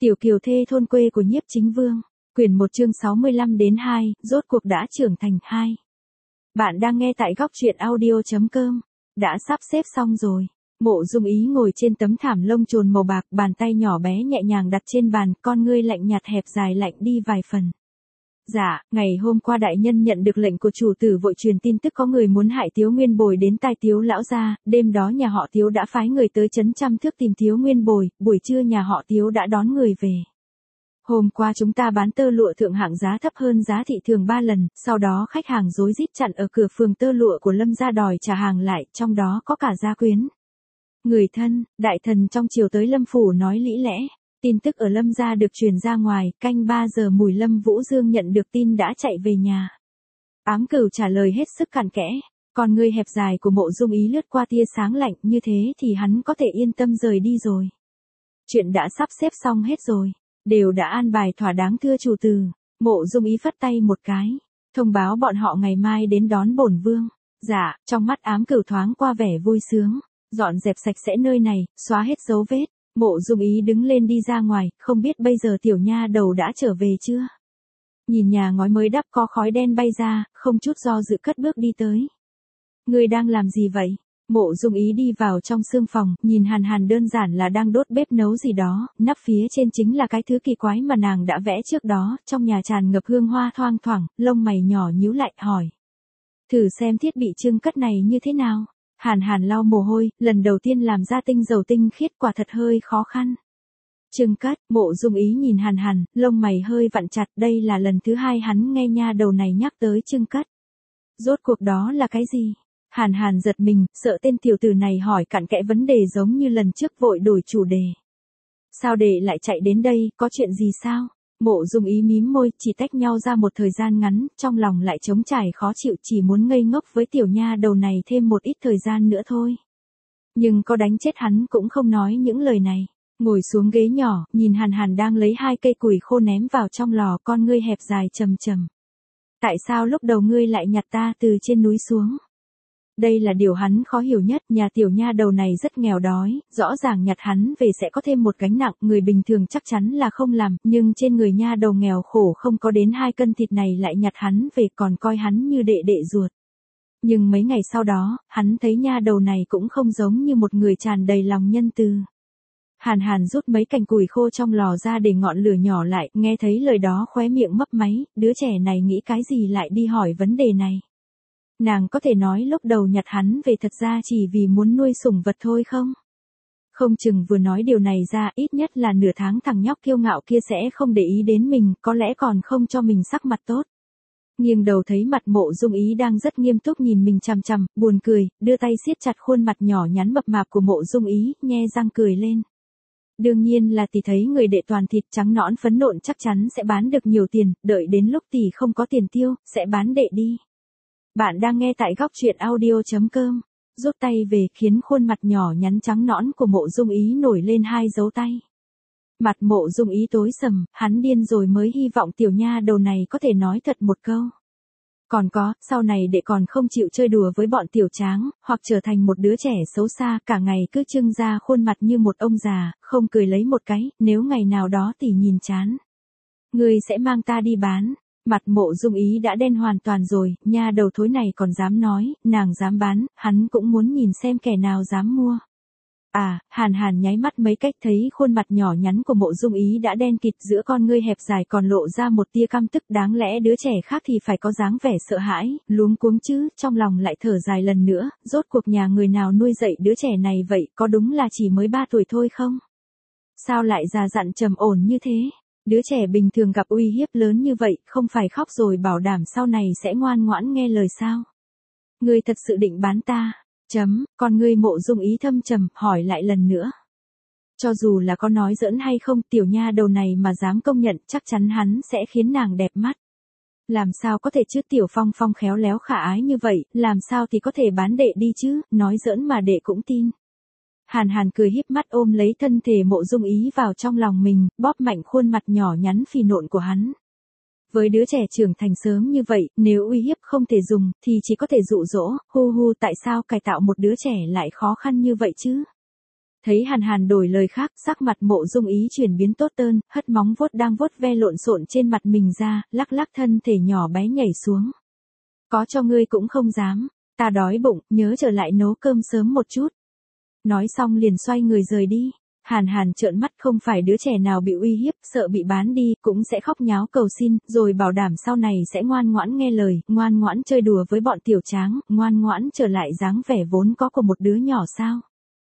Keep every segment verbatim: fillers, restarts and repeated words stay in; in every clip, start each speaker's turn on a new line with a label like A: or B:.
A: Tiểu kiều thê thôn quê của Nhiếp Chính Vương, quyển một chương sáu mươi lăm đến hai, rốt cuộc đã trưởng thành hai. Bạn đang nghe tại góc truyện audio chấm com, đã sắp xếp xong rồi. Mộ Dung Ý ngồi trên tấm thảm lông chồn màu bạc, bàn tay nhỏ bé nhẹ nhàng đặt trên bàn, con ngươi lạnh nhạt hẹp dài lạnh đi vài phần. Dạ, ngày hôm qua đại nhân nhận được lệnh của chủ tử vội truyền tin tức có người muốn hại Tiếu Nguyên Bồi đến tai Tiếu lão gia, đêm đó nhà họ Tiếu đã phái người tới trấn Trăm Thước tìm Tiếu Nguyên Bồi, buổi trưa nhà họ Tiếu đã đón người về. Hôm qua chúng ta bán tơ lụa thượng hạng giá thấp hơn giá thị trường ba lần, sau đó khách hàng rối rít chặn ở cửa phường tơ lụa của Lâm gia đòi trả hàng lại, trong đó có cả gia quyến. Người thân, đại thần trong chiều tới Lâm phủ nói lý lẽ. Tin tức ở Lâm gia được truyền ra ngoài, canh ba giờ mùi Lâm Vũ Dương nhận được tin đã chạy về nhà. Ám Cửu trả lời hết sức cặn kẽ, còn người hẹp dài của Mộ Dung Ý lướt qua tia sáng lạnh, như thế thì hắn có thể yên tâm rời đi rồi. Chuyện đã sắp xếp xong hết rồi, đều đã an bài thỏa đáng thưa chủ tử. Mộ Dung Ý phất tay một cái, thông báo bọn họ ngày mai đến đón bổn vương. Dạ, trong mắt Ám Cửu thoáng qua vẻ vui sướng, dọn dẹp sạch sẽ nơi này, xóa hết dấu vết. Mộ Dung Ý đứng lên đi ra ngoài, không biết bây giờ tiểu nha đầu đã trở về chưa? Nhìn nhà ngói mới đắp có khói đen bay ra, không chút do dự cất bước đi tới. Ngươi đang làm gì vậy? Mộ Dung Ý đi vào trong sương phòng, nhìn Hàn Hàn đơn giản là đang đốt bếp nấu gì đó, nắp phía trên chính là cái thứ kỳ quái mà nàng đã vẽ trước đó, trong nhà tràn ngập hương hoa thoang thoảng, lông mày nhỏ nhíu lại, hỏi. Thử xem thiết bị trưng cất này như thế nào? Hàn Hàn lau mồ hôi, lần đầu tiên làm ra tinh dầu tinh khiết quả thật hơi khó khăn. Trưng cất, Mộ Dung Ý nhìn Hàn Hàn, lông mày hơi vặn chặt, đây là lần thứ hai hắn nghe nha đầu này nhắc tới trưng cất. Rốt cuộc đó là cái gì? Hàn Hàn giật mình, sợ tên tiểu tử này hỏi cặn kẽ vấn đề giống như lần trước, vội đổi chủ đề. Sao đệ lại chạy đến đây, có chuyện gì sao? Mộ Dung Ý mím môi, chỉ tách nhau ra một thời gian ngắn, trong lòng lại trống trải khó chịu, chỉ muốn ngây ngốc với tiểu nha đầu này thêm một ít thời gian nữa thôi. Nhưng có đánh chết hắn cũng không nói những lời này. Ngồi xuống ghế nhỏ, nhìn Hàn Hàn đang lấy hai cây củi khô ném vào trong lò, con ngươi hẹp dài trầm trầm. Tại sao lúc đầu ngươi lại nhặt ta từ trên núi xuống? Đây là điều hắn khó hiểu nhất, nhà tiểu nha đầu này rất nghèo đói, rõ ràng nhặt hắn về sẽ có thêm một gánh nặng, người bình thường chắc chắn là không làm, nhưng trên người nha đầu nghèo khổ không có đến hai cân thịt này lại nhặt hắn về, còn coi hắn như đệ đệ ruột. Nhưng mấy ngày sau đó, hắn thấy nha đầu này cũng không giống như một người tràn đầy lòng nhân từ. Hàn Hàn rút mấy cành củi khô trong lò ra để ngọn lửa nhỏ lại, nghe thấy lời đó khóe miệng mấp máy, đứa trẻ này nghĩ cái gì lại đi hỏi vấn đề này. Nàng có thể nói lúc đầu nhặt hắn về thật ra chỉ vì muốn nuôi sủng vật thôi không? Không chừng vừa nói điều này ra, ít nhất là nửa tháng thằng nhóc kiêu ngạo kia sẽ không để ý đến mình, có lẽ còn không cho mình sắc mặt tốt. Nghiêng đầu thấy mặt Mộ Dung Ý đang rất nghiêm túc nhìn mình chằm chằm, buồn cười, đưa tay siết chặt khuôn mặt nhỏ nhắn mập mạp của Mộ Dung Ý, nhe răng cười lên. Đương nhiên là tỷ thấy người đệ toàn thịt trắng nõn phấn nộn chắc chắn sẽ bán được nhiều tiền, đợi đến lúc tỷ không có tiền tiêu, sẽ bán đệ đi. Bạn đang nghe tại góc truyện audio chấm com, rút tay về khiến khuôn mặt nhỏ nhắn trắng nõn của Mộ Dung Ý nổi lên hai dấu tay. Mặt Mộ Dung Ý tối sầm, hắn điên rồi mới hy vọng tiểu nha đầu này có thể nói thật một câu. Còn có, sau này đệ còn không chịu chơi đùa với bọn tiểu tráng, hoặc trở thành một đứa trẻ xấu xa, cả ngày cứ trưng ra khuôn mặt như một ông già, không cười lấy một cái, nếu ngày nào đó tỷ nhìn chán. Ngươi sẽ mang ta đi bán. Mặt Mộ Dung Ý đã đen hoàn toàn rồi, nha đầu thối này còn dám nói, nàng dám bán, hắn cũng muốn nhìn xem kẻ nào dám mua. À, Hàn Hàn nháy mắt mấy cách thấy khuôn mặt nhỏ nhắn của Mộ Dung Ý đã đen kịt, giữa con ngươi hẹp dài còn lộ ra một tia căm tức, đáng lẽ đứa trẻ khác thì phải có dáng vẻ sợ hãi, luống cuống chứ, trong lòng lại thở dài lần nữa, rốt cuộc nhà người nào nuôi dạy đứa trẻ này vậy, có đúng là chỉ mới ba tuổi thôi không? Sao lại già dặn trầm ổn như thế? Đứa trẻ bình thường gặp uy hiếp lớn như vậy, không phải khóc rồi bảo đảm sau này sẽ ngoan ngoãn nghe lời sao? Ngươi thật sự định bán ta? Chấm, còn ngươi Mộ Dung Ý thâm trầm, hỏi lại lần nữa. Cho dù là có nói giỡn hay không, tiểu nha đầu này mà dám công nhận, chắc chắn hắn sẽ khiến nàng đẹp mắt. Làm sao có thể chứ, tiểu Phong Phong khéo léo khả ái như vậy, làm sao thì có thể bán đệ đi chứ, nói giỡn mà đệ cũng tin. Hàn Hàn cười híp mắt ôm lấy thân thể Mộ Dung Ý vào trong lòng mình, bóp mạnh khuôn mặt nhỏ nhắn phì nộn của hắn. Với đứa trẻ trưởng thành sớm như vậy, nếu uy hiếp không thể dùng, thì chỉ có thể dụ dỗ, hu hu, tại sao cải tạo một đứa trẻ lại khó khăn như vậy chứ? Thấy Hàn Hàn đổi lời khác, sắc mặt Mộ Dung Ý chuyển biến tốt tơn, hất móng vuốt đang vuốt ve lộn xộn trên mặt mình ra, lắc lắc thân thể nhỏ bé nhảy xuống. Có cho ngươi cũng không dám, ta đói bụng, nhớ trở lại nấu cơm sớm một chút. Nói xong liền xoay người rời đi. Hàn Hàn trợn mắt, không phải đứa trẻ nào bị uy hiếp, sợ bị bán đi, cũng sẽ khóc nháo cầu xin, rồi bảo đảm sau này sẽ ngoan ngoãn nghe lời, ngoan ngoãn chơi đùa với bọn tiểu tráng, ngoan ngoãn trở lại dáng vẻ vốn có của một đứa nhỏ sao?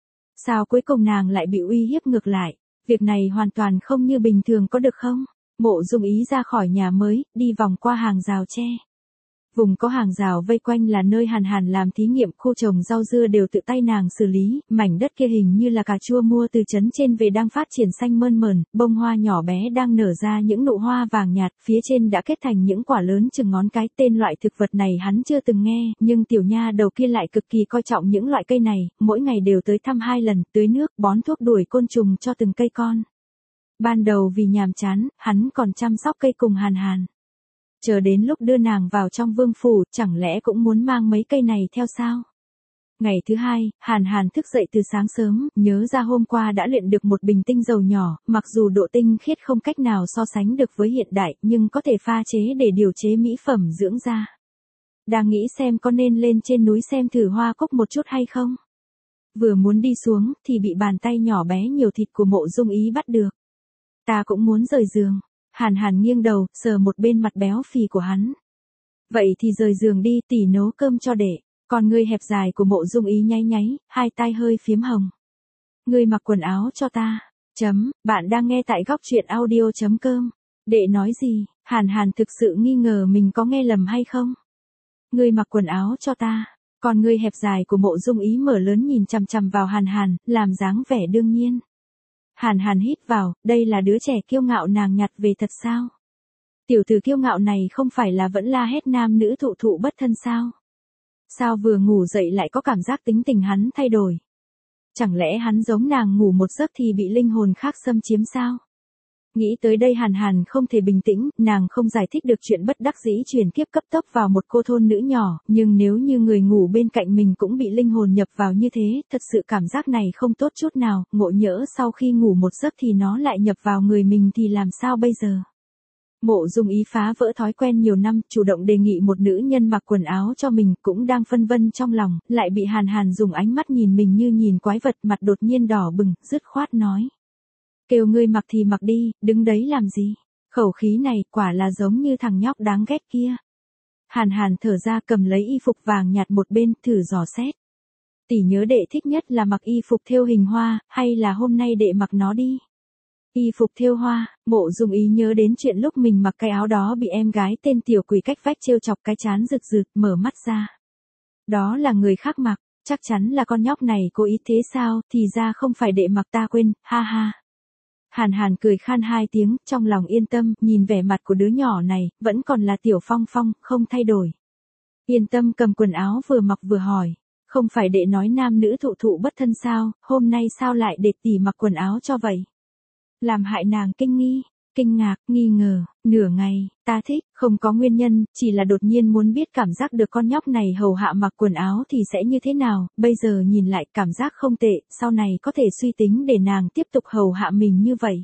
A: Sao cuối cùng nàng lại bị uy hiếp ngược lại? Việc này hoàn toàn không như bình thường, có được không? Mộ Dung Ý ra khỏi nhà mới, đi vòng qua hàng rào tre. Vùng có hàng rào vây quanh là nơi Hàn Hàn làm thí nghiệm, khu trồng rau dưa đều tự tay nàng xử lý, mảnh đất kia hình như là cà chua mua từ trấn trên về đang phát triển xanh mơn mởn, bông hoa nhỏ bé đang nở ra những nụ hoa vàng nhạt, phía trên đã kết thành những quả lớn chừng ngón cái. Tên loại thực vật này hắn chưa từng nghe, nhưng tiểu nha đầu kia lại cực kỳ coi trọng những loại cây này, mỗi ngày đều tới thăm hai lần, tưới nước, bón thuốc đuổi côn trùng cho từng cây con. Ban đầu vì nhàm chán, hắn còn chăm sóc cây cùng Hàn Hàn. Chờ đến lúc đưa nàng vào trong vương phủ, chẳng lẽ cũng muốn mang mấy cây này theo sao? Ngày thứ hai, Hàn Hàn thức dậy từ sáng sớm, nhớ ra hôm qua đã luyện được một bình tinh dầu nhỏ, mặc dù độ tinh khiết không cách nào so sánh được với hiện đại, nhưng có thể pha chế để điều chế mỹ phẩm dưỡng da. Đang nghĩ xem có nên lên trên núi xem thử hoa cúc một chút hay không? Vừa muốn đi xuống, thì bị bàn tay nhỏ bé nhiều thịt của Mộ Dung Ý bắt được. Ta cũng muốn rời giường. Hàn Hàn nghiêng đầu, sờ một bên mặt béo phì của hắn. Vậy thì rời giường đi, tỷ nấu cơm cho đệ. Còn ngươi hẹp dài của Mộ Dung Ý nháy nháy, hai tai hơi phiếm hồng. Ngươi mặc quần áo cho ta. Chấm, bạn đang nghe tại góc truyện audio chấm com. Đệ nói gì? Hàn Hàn thực sự nghi ngờ mình có nghe lầm hay không? Ngươi mặc quần áo cho ta. Còn ngươi hẹp dài của Mộ Dung Ý mở lớn nhìn chằm chằm vào Hàn Hàn, làm dáng vẻ đương nhiên. Hàn Hàn hít vào, đây là đứa trẻ kiêu ngạo nàng nhặt về thật sao? Tiểu tử kiêu ngạo này không phải là vẫn la hét nam nữ thụ thụ bất thân sao? Sao vừa ngủ dậy lại có cảm giác tính tình hắn thay đổi? Chẳng lẽ hắn giống nàng ngủ một giấc thì bị linh hồn khác xâm chiếm sao? Nghĩ tới đây Hàn Hàn không thể bình tĩnh, nàng không giải thích được chuyện bất đắc dĩ chuyển kiếp cấp tốc vào một cô thôn nữ nhỏ, nhưng nếu như người ngủ bên cạnh mình cũng bị linh hồn nhập vào như thế, thật sự cảm giác này không tốt chút nào, ngộ nhỡ sau khi ngủ một giấc thì nó lại nhập vào người mình thì làm sao bây giờ? Mộ Dung Ý phá vỡ thói quen nhiều năm, chủ động đề nghị một nữ nhân mặc quần áo cho mình, cũng đang phân vân trong lòng, lại bị Hàn Hàn dùng ánh mắt nhìn mình như nhìn quái vật, mặt đột nhiên đỏ bừng, dứt khoát nói. Kêu ngươi mặc thì mặc đi, đứng đấy làm gì? Khẩu khí này quả là giống như thằng nhóc đáng ghét kia. Hàn Hàn thở ra, cầm lấy y phục vàng nhạt một bên, thử dò xét. Tỷ nhớ đệ thích nhất là mặc y phục thêu hình hoa, hay là hôm nay đệ mặc nó đi? Y phục thêu hoa. Mộ Dung Ý nhớ đến chuyện lúc mình mặc cái áo đó bị em gái tên tiểu quỷ cách vách trêu chọc, cái trán rực rực, mở mắt ra. Đó là người khác mặc, chắc chắn là con nhóc này cố ý thế sao, thì ra không phải đệ mặc, ta quên, ha ha. Hàn Hàn cười khan hai tiếng, trong lòng yên tâm, nhìn vẻ mặt của đứa nhỏ này, vẫn còn là tiểu phong phong, không thay đổi. Yên tâm cầm quần áo vừa mặc vừa hỏi, không phải đệ nói nam nữ thụ thụ bất thân sao, hôm nay sao lại đệ tỷ mặc quần áo cho vậy? Làm hại nàng kinh nghi, kinh ngạc, nghi ngờ, nửa ngày, ta thích, không có nguyên nhân, chỉ là đột nhiên muốn biết cảm giác được con nhóc này hầu hạ mặc quần áo thì sẽ như thế nào, bây giờ nhìn lại cảm giác không tệ, sau này có thể suy tính để nàng tiếp tục hầu hạ mình như vậy.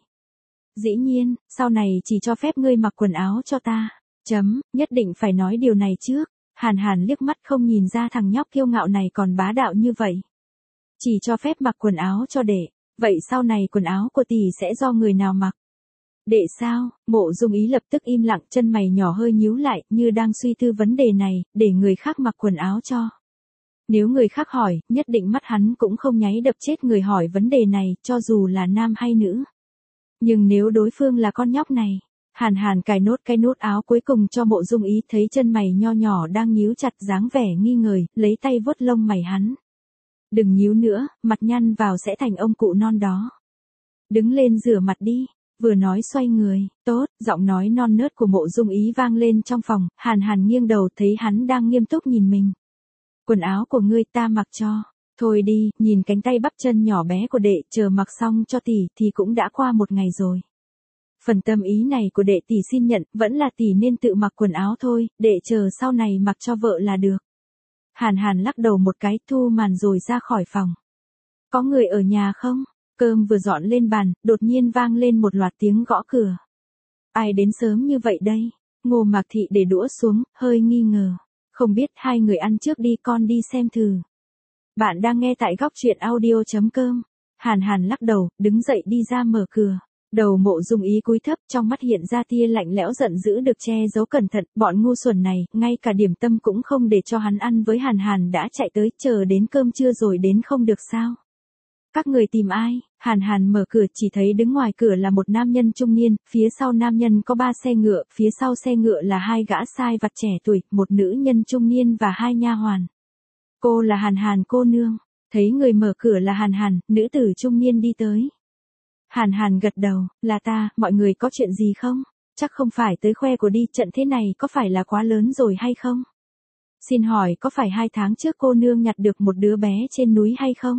A: Dĩ nhiên, sau này chỉ cho phép ngươi mặc quần áo cho ta, chấm, nhất định phải nói điều này trước. Hàn Hàn liếc mắt không nhìn ra thằng nhóc kiêu ngạo này còn bá đạo như vậy. Chỉ cho phép mặc quần áo cho đệ, vậy sau này quần áo của tỷ sẽ do người nào mặc? Đệ sao? Mộ Dung Ý lập tức im lặng, chân mày nhỏ hơi nhíu lại, như đang suy tư vấn đề này, để người khác mặc quần áo cho. Nếu người khác hỏi, nhất định mắt hắn cũng không nháy đập chết người hỏi vấn đề này, cho dù là nam hay nữ. Nhưng nếu đối phương là con nhóc này, Hàn Hàn cài nốt cái nút áo cuối cùng cho Mộ Dung Ý, thấy chân mày nho nhỏ đang nhíu chặt, dáng vẻ nghi ngờ, lấy tay vuốt lông mày hắn. Đừng nhíu nữa, mặt nhăn vào sẽ thành ông cụ non đó. Đứng lên rửa mặt đi. Vừa nói xoay người, tốt, giọng nói non nớt của Mộ Dung Ý vang lên trong phòng, Hàn Hàn nghiêng đầu thấy hắn đang nghiêm túc nhìn mình. Quần áo của ngươi ta mặc cho, thôi đi, nhìn cánh tay bắp chân nhỏ bé của đệ, chờ mặc xong cho tỷ thì cũng đã qua một ngày rồi. Phần tâm ý này của đệ tỷ xin nhận, vẫn là tỷ nên tự mặc quần áo thôi, đệ chờ sau này mặc cho vợ là được. Hàn Hàn lắc đầu một cái, thu màn rồi ra khỏi phòng. Có người ở nhà không? Cơm vừa dọn lên bàn, đột nhiên vang lên một loạt tiếng gõ cửa. Ai đến sớm như vậy đây? Ngô Mạc Thị để đũa xuống, hơi nghi ngờ. Không biết hai người ăn trước đi, con đi xem thử. Bạn đang nghe tại góc truyện audio chấm com. Hàn Hàn lắc đầu, đứng dậy đi ra mở cửa. Đầu Mộ Dung Ý cúi thấp, trong mắt hiện ra tia lạnh lẽo giận dữ được che giấu cẩn thận, bọn ngu xuẩn này, ngay cả điểm tâm cũng không để cho hắn ăn với Hàn Hàn đã chạy tới, chờ đến cơm trưa rồi đến không được sao? Các người tìm ai? Hàn Hàn mở cửa chỉ thấy đứng ngoài cửa là một nam nhân trung niên, phía sau nam nhân có ba xe ngựa, phía sau xe ngựa là hai gã sai vặt trẻ tuổi, một nữ nhân trung niên và hai nha hoàn. Cô là Hàn Hàn cô nương. Thấy người mở cửa là Hàn Hàn, nữ tử trung niên đi tới. Hàn Hàn gật đầu, là ta, mọi người có chuyện gì không? Chắc không phải tới khoe của đi, trận thế này có phải là quá lớn rồi hay không? Xin hỏi có phải hai tháng trước cô nương nhặt được một đứa bé trên núi hay không?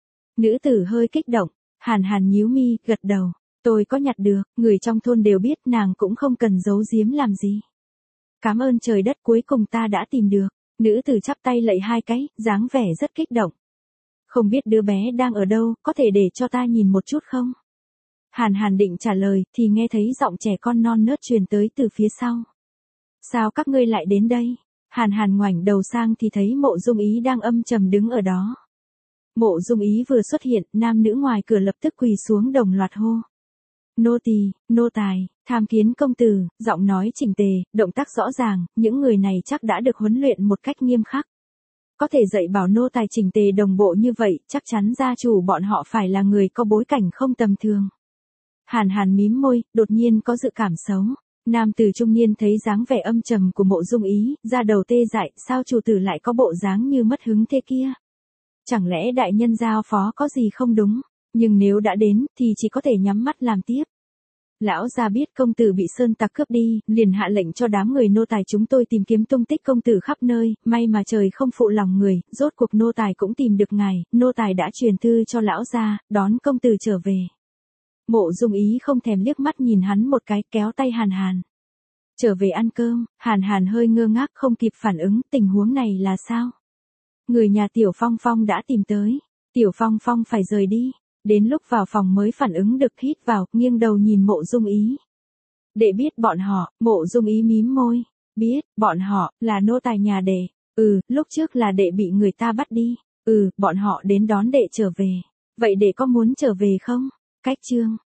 A: Nữ tử hơi kích động, Hàn Hàn nhíu mi, gật đầu. Tôi có nhặt được, người trong thôn đều biết, nàng cũng không cần giấu giếm làm gì. Cảm ơn trời đất, cuối cùng ta đã tìm được. Nữ tử chắp tay lạy hai cái, dáng vẻ rất kích động. Không biết đứa bé đang ở đâu, có thể để cho ta nhìn một chút không? Hàn Hàn định trả lời, thì nghe thấy giọng trẻ con non nớt truyền tới từ phía sau. Sao các ngươi lại đến đây? Hàn Hàn ngoảnh đầu sang thì thấy Mộ Dung Ý đang âm trầm đứng ở đó. Mộ Dung Ý vừa xuất hiện, nam nữ ngoài cửa lập tức quỳ xuống đồng loạt hô. Nô tỳ, nô tài, tham kiến công tử, giọng nói chỉnh tề, động tác rõ ràng, những người này chắc đã được huấn luyện một cách nghiêm khắc. Có thể dạy bảo nô tài chỉnh tề đồng bộ như vậy, chắc chắn gia chủ bọn họ phải là người có bối cảnh không tầm thường. Hàn Hàn mím môi, đột nhiên có dự cảm xấu. Nam tử trung niên thấy dáng vẻ âm trầm của Mộ Dung Ý, da đầu tê dại, sao chủ tử lại có bộ dáng như mất hứng thế kia? Chẳng lẽ đại nhân giao phó có gì không đúng? Nhưng nếu đã đến, thì chỉ có thể nhắm mắt làm tiếp. Lão gia biết công tử bị sơn tặc cướp đi, liền hạ lệnh cho đám người nô tài chúng tôi tìm kiếm tung tích công tử khắp nơi, may mà trời không phụ lòng người, rốt cuộc nô tài cũng tìm được ngài, nô tài đã truyền thư cho lão gia, đón công tử trở về. Mộ Dung Ý không thèm liếc mắt nhìn hắn một cái, kéo tay Hàn Hàn. Trở về ăn cơm. Hàn Hàn hơi ngơ ngác không kịp phản ứng, tình huống này là sao? Người nhà Tiểu Phong Phong đã tìm tới. Tiểu Phong Phong phải rời đi. Đến lúc vào phòng mới phản ứng được, hít vào, nghiêng đầu nhìn Mộ Dung Ý. Đệ biết bọn họ. Mộ Dung Ý mím môi. Biết, bọn họ, là nô tài nhà đệ. Ừ, lúc trước là đệ bị người ta bắt đi. Ừ, bọn họ đến đón đệ trở về. Vậy đệ có muốn trở về không? Cách chương.